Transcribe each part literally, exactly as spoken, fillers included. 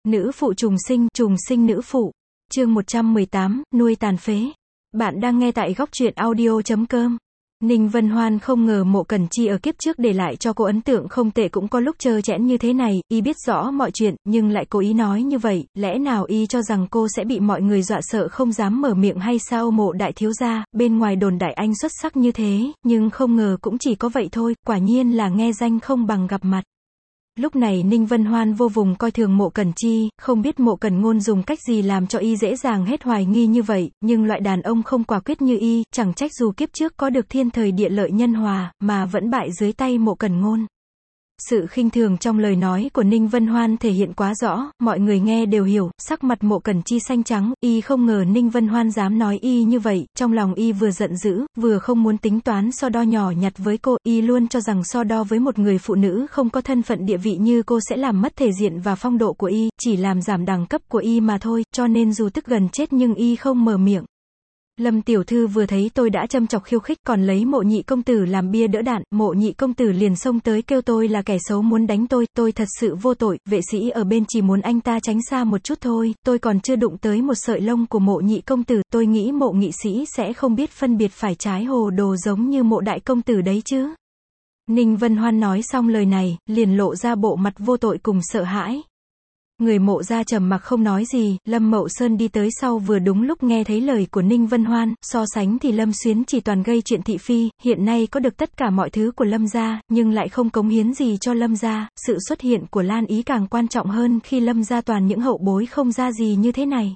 Nữ phụ trùng sinh, trùng sinh nữ phụ. Chương một trăm mười tám, nuôi tàn phế. Bạn đang nghe tại góc truyện audio chấm com. Ninh Vân Hoan không ngờ Mộ Cẩn Chi ở kiếp trước để lại cho cô ấn tượng không tệ cũng có lúc trơ trẽn như thế này, y biết rõ mọi chuyện, nhưng lại cố ý nói như vậy, lẽ nào y cho rằng cô sẽ bị mọi người dọa sợ không dám mở miệng hay sao? Mộ đại thiếu gia, bên ngoài đồn đại anh xuất sắc như thế, nhưng không ngờ cũng chỉ có vậy thôi, quả nhiên là nghe danh không bằng gặp mặt. Lúc này Ninh Vân Hoan vô vùng coi thường Mộ Cẩn Chi, không biết Mộ Cẩn Ngôn dùng cách gì làm cho y dễ dàng hết hoài nghi như vậy, nhưng loại đàn ông không quả quyết như y, chẳng trách dù kiếp trước có được thiên thời địa lợi nhân hòa, mà vẫn bại dưới tay Mộ Cẩn Ngôn. Sự khinh thường trong lời nói của Ninh Vân Hoan thể hiện quá rõ, mọi người nghe đều hiểu, sắc mặt Mộ Cẩn Chi xanh trắng, y không ngờ Ninh Vân Hoan dám nói y như vậy, trong lòng y vừa giận dữ, vừa không muốn tính toán so đo nhỏ nhặt với cô, y luôn cho rằng so đo với một người phụ nữ không có thân phận địa vị như cô sẽ làm mất thể diện và phong độ của y, chỉ làm giảm đẳng cấp của y mà thôi, cho nên dù tức gần chết nhưng y không mở miệng. Lâm tiểu thư vừa thấy tôi đã châm chọc khiêu khích còn lấy Mộ nhị công tử làm bia đỡ đạn, Mộ nhị công tử liền xông tới kêu tôi là kẻ xấu muốn đánh tôi, tôi thật sự vô tội, vệ sĩ ở bên chỉ muốn anh ta tránh xa một chút thôi, tôi còn chưa đụng tới một sợi lông của Mộ nhị công tử, tôi nghĩ Mộ nghị sĩ sẽ không biết phân biệt phải trái hồ đồ giống như Mộ đại công tử đấy chứ. Ninh Vân Hoan nói xong lời này, liền lộ ra bộ mặt vô tội cùng sợ hãi. Người Mộ gia trầm mặc không nói gì, Lâm Mậu Sơn đi tới sau vừa đúng lúc nghe thấy lời của Ninh Vân Hoan, so sánh thì Lâm Xuyến chỉ toàn gây chuyện thị phi, hiện nay có được tất cả mọi thứ của Lâm gia, nhưng lại không cống hiến gì cho Lâm gia, sự xuất hiện của Lan Ý càng quan trọng hơn khi Lâm gia toàn những hậu bối không ra gì như thế này.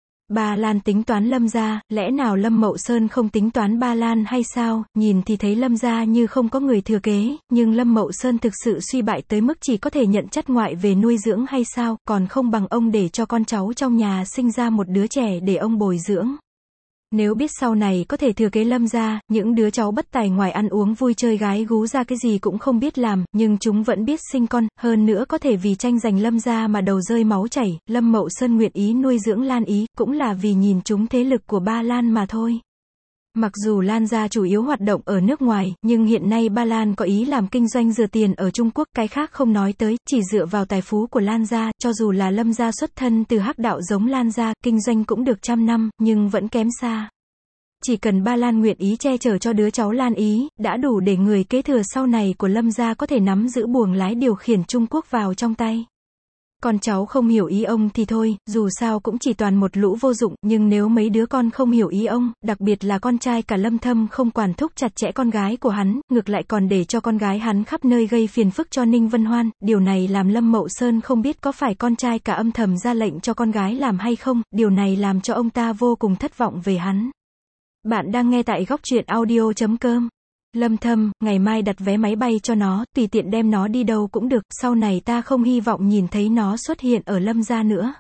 Ba Lan tính toán Lâm gia, lẽ nào Lâm Mậu Sơn không tính toán Ba Lan hay sao? Nhìn thì thấy Lâm gia như không có người thừa kế, nhưng Lâm Mậu Sơn thực sự suy bại tới mức chỉ có thể nhận chất ngoại về nuôi dưỡng hay sao, còn không bằng ông để cho con cháu trong nhà sinh ra một đứa trẻ để ông bồi dưỡng. Nếu biết sau này có thể thừa kế Lâm gia, những đứa cháu bất tài ngoài ăn uống vui chơi gái gú ra cái gì cũng không biết làm, nhưng chúng vẫn biết sinh con, hơn nữa có thể vì tranh giành Lâm gia mà đầu rơi máu chảy, Lâm Mậu Sơn nguyện ý nuôi dưỡng Lan Ý, cũng là vì nhìn chúng thế lực của Ba Lan mà thôi. Mặc dù Lan gia chủ yếu hoạt động ở nước ngoài, nhưng hiện nay Ba Lan có ý làm kinh doanh rửa tiền ở Trung Quốc, cái khác không nói tới, chỉ dựa vào tài phú của Lan gia, cho dù là Lâm gia xuất thân từ hắc đạo giống Lan gia, kinh doanh cũng được trăm năm, nhưng vẫn kém xa. Chỉ cần Ba Lan nguyện ý che chở cho đứa cháu Lan Ý, đã đủ để người kế thừa sau này của Lâm gia có thể nắm giữ buồng lái điều khiển Trung Quốc vào trong tay. Con cháu không hiểu ý ông thì thôi, dù sao cũng chỉ toàn một lũ vô dụng, nhưng nếu mấy đứa con không hiểu ý ông, đặc biệt là con trai cả Lâm Thâm không quản thúc chặt chẽ con gái của hắn, ngược lại còn để cho con gái hắn khắp nơi gây phiền phức cho Ninh Vân Hoan, điều này làm Lâm Mậu Sơn không biết có phải con trai cả âm thầm ra lệnh cho con gái làm hay không, điều này làm cho ông ta vô cùng thất vọng về hắn. Bạn đang nghe tại góc truyện audio chấm com. Lâm Thâm, ngày mai đặt vé máy bay cho nó, tùy tiện đem nó đi đâu cũng được, sau này ta không hy vọng nhìn thấy nó xuất hiện ở Lâm gia nữa.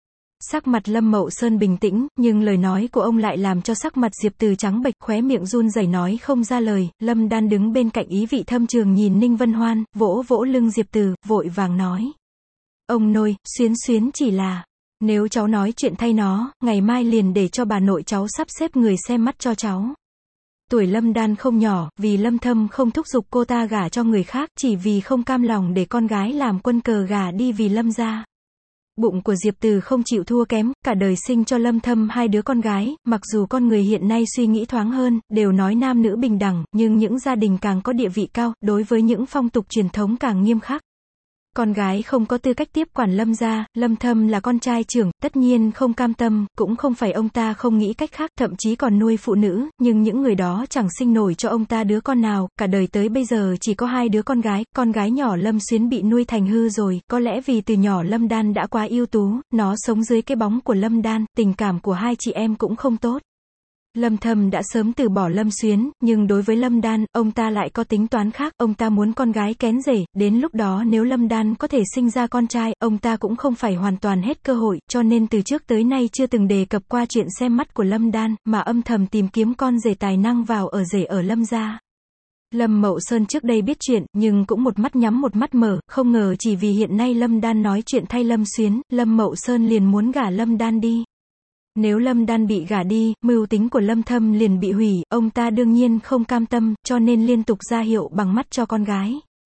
Sắc mặt Lâm Mậu Sơn bình tĩnh, nhưng lời nói của ông lại làm cho sắc mặt Diệp Từ trắng bệch, khóe miệng run rẩy nói không ra lời. Lâm Đan đứng bên cạnh ý vị thâm trường nhìn Ninh Vân Hoan, vỗ vỗ lưng Diệp Từ, vội vàng nói. Ông nội, Xuyến Xuyến chỉ là, nếu cháu nói chuyện thay nó, ngày mai liền để cho bà nội cháu sắp xếp người xem mắt cho cháu. Tuổi Lâm Đan không nhỏ, vì Lâm Thâm không thúc giục cô ta gả cho người khác, chỉ vì không cam lòng để con gái làm quân cờ gả đi vì Lâm gia. Bụng của Diệp Từ không chịu thua kém, cả đời sinh cho Lâm Thâm hai đứa con gái, mặc dù con người hiện nay suy nghĩ thoáng hơn, đều nói nam nữ bình đẳng, nhưng những gia đình càng có địa vị cao, đối với những phong tục truyền thống càng nghiêm khắc. Con gái không có tư cách tiếp quản Lâm gia, Lâm Thâm là con trai trưởng, tất nhiên không cam tâm, cũng không phải ông ta không nghĩ cách khác, thậm chí còn nuôi phụ nữ, nhưng những người đó chẳng sinh nổi cho ông ta đứa con nào, cả đời tới bây giờ chỉ có hai đứa con gái, con gái nhỏ Lâm Xuyến bị nuôi thành hư rồi, có lẽ vì từ nhỏ Lâm Đan đã quá ưu tú, nó sống dưới cái bóng của Lâm Đan, tình cảm của hai chị em cũng không tốt. Lâm Thâm đã sớm từ bỏ Lâm Xuyến, nhưng đối với Lâm Đan, ông ta lại có tính toán khác, ông ta muốn con gái kén rể, đến lúc đó nếu Lâm Đan có thể sinh ra con trai, ông ta cũng không phải hoàn toàn hết cơ hội, cho nên từ trước tới nay chưa từng đề cập qua chuyện xem mắt của Lâm Đan, mà âm thầm tìm kiếm con rể tài năng vào ở rể ở Lâm gia. Lâm Mậu Sơn trước đây biết chuyện, nhưng cũng một mắt nhắm một mắt mở, không ngờ chỉ vì hiện nay Lâm Đan nói chuyện thay Lâm Xuyến, Lâm Mậu Sơn liền muốn gả Lâm Đan đi. Nếu Lâm Đan bị gả đi, mưu tính của Lâm Thâm liền bị hủy, ông ta đương nhiên không cam tâm, cho nên liên tục ra hiệu bằng mắt cho con gái.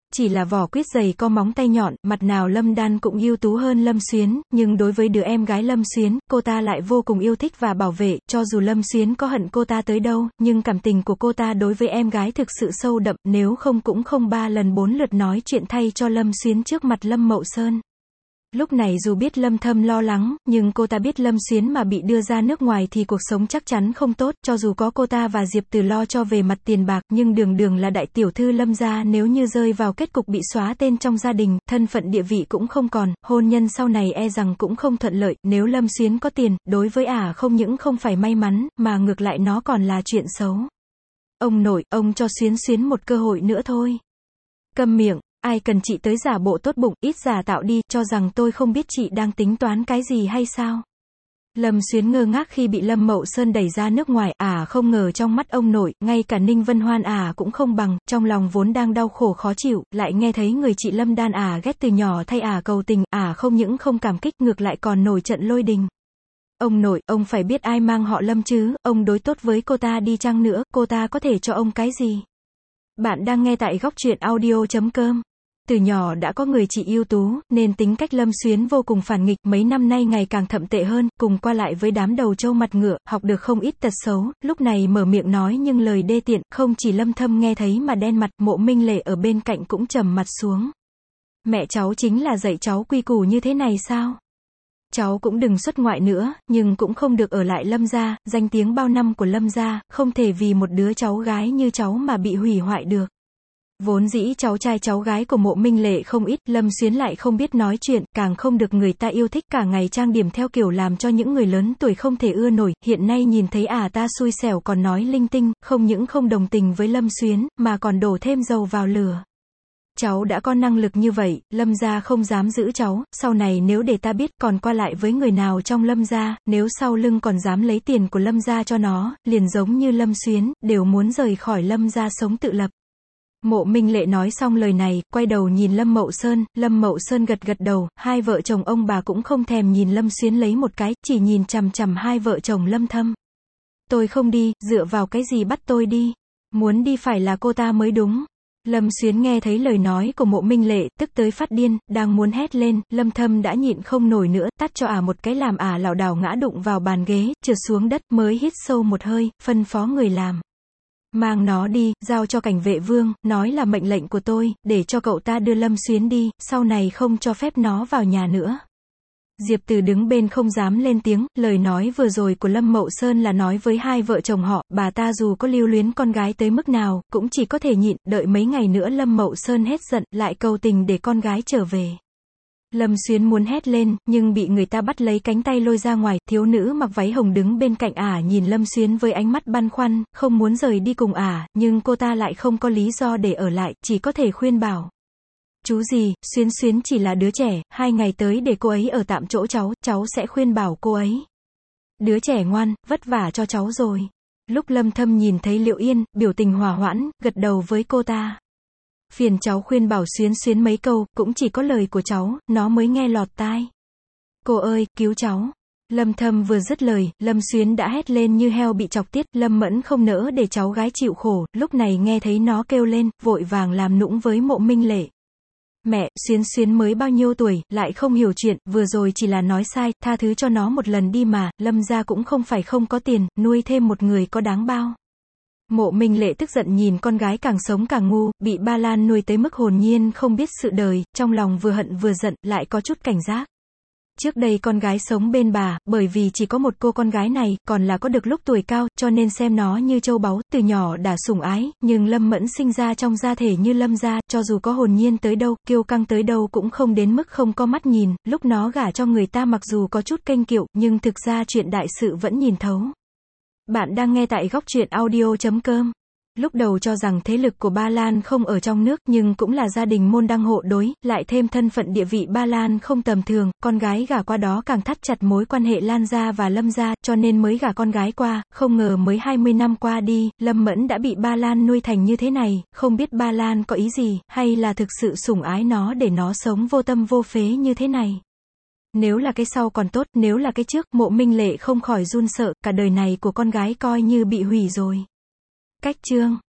Chỉ là vỏ quýt dày có móng tay nhọn, mặt nào Lâm Đan cũng ưu tú hơn Lâm Xuyến, nhưng đối với đứa em gái Lâm Xuyến, cô ta lại vô cùng yêu thích và bảo vệ, cho dù Lâm Xuyến có hận cô ta tới đâu, nhưng cảm tình của cô ta đối với em gái thực sự sâu đậm, nếu không cũng không ba lần bốn lượt nói chuyện thay cho Lâm Xuyến trước mặt Lâm Mậu Sơn. Lúc này dù biết Lâm Thâm lo lắng, nhưng cô ta biết Lâm Xuyến mà bị đưa ra nước ngoài thì cuộc sống chắc chắn không tốt, cho dù có cô ta và Diệp Từ lo cho về mặt tiền bạc, nhưng đường đường là đại tiểu thư Lâm gia, nếu như rơi vào kết cục bị xóa tên trong gia đình, thân phận địa vị cũng không còn, hôn nhân sau này e rằng cũng không thuận lợi, nếu Lâm Xuyến có tiền, đối với ả không những không phải may mắn, mà ngược lại nó còn là chuyện xấu. Ông nội, ông cho Xuyến Xuyến một cơ hội nữa thôi. Câm miệng. Ai cần chị tới giả bộ tốt bụng, ít giả tạo đi, cho rằng tôi không biết chị đang tính toán cái gì hay sao? Lâm Xuyến ngơ ngác khi bị Lâm Mậu Sơn đẩy ra nước ngoài, ả à, không ngờ trong mắt ông nội, ngay cả Ninh Vân Hoan ả à, cũng không bằng, trong lòng vốn đang đau khổ khó chịu, lại nghe thấy người chị Lâm Đan ả à, ghét từ nhỏ thay ả à, cầu tình, ả à, không những không cảm kích, ngược lại còn nổi trận lôi đình. Ông nội, ông phải biết ai mang họ Lâm chứ, ông đối tốt với cô ta đi chăng nữa, cô ta có thể cho ông cái gì? Bạn đang nghe tại góc truyện audio chấm com. Từ nhỏ đã có người chị ưu tú, nên tính cách Lâm Xuyến vô cùng phản nghịch, mấy năm nay ngày càng thậm tệ hơn, cùng qua lại với đám đầu trâu mặt ngựa, học được không ít tật xấu, lúc này mở miệng nói nhưng lời đê tiện, không chỉ Lâm Thâm nghe thấy mà đen mặt, Mộ Minh Lệ ở bên cạnh cũng trầm mặt xuống. Mẹ cháu chính là dạy cháu quy củ như thế này sao? Cháu cũng đừng xuất ngoại nữa, nhưng cũng không được ở lại Lâm gia, danh tiếng bao năm của Lâm gia, không thể vì một đứa cháu gái như cháu mà bị hủy hoại được. Vốn dĩ cháu trai cháu gái của Mộ Minh Lệ không ít, Lâm Xuyến lại không biết nói chuyện, càng không được người ta yêu thích, cả ngày trang điểm theo kiểu làm cho những người lớn tuổi không thể ưa nổi, hiện nay nhìn thấy ả à ta xui xẻo còn nói linh tinh, không những không đồng tình với Lâm Xuyến, mà còn đổ thêm dầu vào lửa. Cháu đã có năng lực như vậy, Lâm gia không dám giữ cháu, sau này nếu để ta biết còn qua lại với người nào trong Lâm gia, nếu sau lưng còn dám lấy tiền của Lâm gia cho nó, liền giống như Lâm Xuyến, đều muốn rời khỏi Lâm gia sống tự lập. Mộ Minh Lệ nói xong lời này, quay đầu nhìn Lâm Mậu Sơn, Lâm Mậu Sơn gật gật đầu, hai vợ chồng ông bà cũng không thèm nhìn Lâm Xuyến lấy một cái, chỉ nhìn chằm chằm hai vợ chồng Lâm Thâm. Tôi không đi, dựa vào cái gì bắt tôi đi? Muốn đi phải là cô ta mới đúng. Lâm Xuyến nghe thấy lời nói của Mộ Minh Lệ, tức tới phát điên, đang muốn hét lên, Lâm Thâm đã nhịn không nổi nữa, tát cho ả một cái làm ả lảo đảo ngã đụng vào bàn ghế, trượt xuống đất, mới hít sâu một hơi, phân phó người làm. Mang nó đi, giao cho Cảnh Vệ Vương, nói là mệnh lệnh của tôi, để cho cậu ta đưa Lâm Xuyến đi, sau này không cho phép nó vào nhà nữa. Diệp Từ đứng bên không dám lên tiếng, lời nói vừa rồi của Lâm Mậu Sơn là nói với hai vợ chồng họ, bà ta dù có lưu luyến con gái tới mức nào, cũng chỉ có thể nhịn, đợi mấy ngày nữa Lâm Mậu Sơn hết giận, lại cầu tình để con gái trở về. Lâm Xuyến muốn hét lên, nhưng bị người ta bắt lấy cánh tay lôi ra ngoài, thiếu nữ mặc váy hồng đứng bên cạnh ả nhìn Lâm Xuyến với ánh mắt băn khoăn, không muốn rời đi cùng ả, nhưng cô ta lại không có lý do để ở lại, chỉ có thể khuyên bảo. Chú gì, Xuyến Xuyến chỉ là đứa trẻ, hai ngày tới để cô ấy ở tạm chỗ cháu, cháu sẽ khuyên bảo cô ấy. Đứa trẻ ngoan, vất vả cho cháu rồi. Lúc Lâm Thâm nhìn thấy Liệu Yên, biểu tình hòa hoãn, gật đầu với cô ta. Phiền cháu khuyên bảo Xuyến Xuyến mấy câu, cũng chỉ có lời của cháu, nó mới nghe lọt tai. Cô ơi, cứu cháu. Lâm Thâm vừa dứt lời, Lâm Xuyến đã hét lên như heo bị chọc tiết, Lâm Mẫn không nỡ để cháu gái chịu khổ, lúc này nghe thấy nó kêu lên, vội vàng làm nũng với Mộ Minh Lệ. Mẹ, Xuyến Xuyến mới bao nhiêu tuổi, lại không hiểu chuyện, vừa rồi chỉ là nói sai, tha thứ cho nó một lần đi mà, Lâm gia cũng không phải không có tiền, nuôi thêm một người có đáng bao. Mộ Minh Lệ tức giận nhìn con gái càng sống càng ngu, bị Ba Lan nuôi tới mức hồn nhiên không biết sự đời, trong lòng vừa hận vừa giận, lại có chút cảnh giác. Trước đây con gái sống bên bà, bởi vì chỉ có một cô con gái này, còn là có được lúc tuổi cao, cho nên xem nó như châu báu, từ nhỏ đã sủng ái, nhưng Lâm Mẫn sinh ra trong gia thể như Lâm gia, cho dù có hồn nhiên tới đâu, kiêu căng tới đâu cũng không đến mức không có mắt nhìn, lúc nó gả cho người ta mặc dù có chút kênh kiệu, nhưng thực ra chuyện đại sự vẫn nhìn thấu. Bạn đang nghe tại góc truyện audio chấm com. Lúc đầu cho rằng thế lực của Ba Lan không ở trong nước, nhưng cũng là gia đình môn đăng hộ đối, lại thêm thân phận địa vị Ba Lan không tầm thường, con gái gả qua đó càng thắt chặt mối quan hệ Lan gia và Lâm gia, cho nên mới gả con gái qua, không ngờ mới hai mươi năm qua đi, Lâm Mẫn đã bị Ba Lan nuôi thành như thế này, không biết Ba Lan có ý gì, hay là thực sự sủng ái nó để nó sống vô tâm vô phế như thế này. Nếu là cái sau còn tốt, nếu là cái trước, Mộ Minh Lệ không khỏi run sợ, cả đời này của con gái coi như bị hủy rồi. Cách chương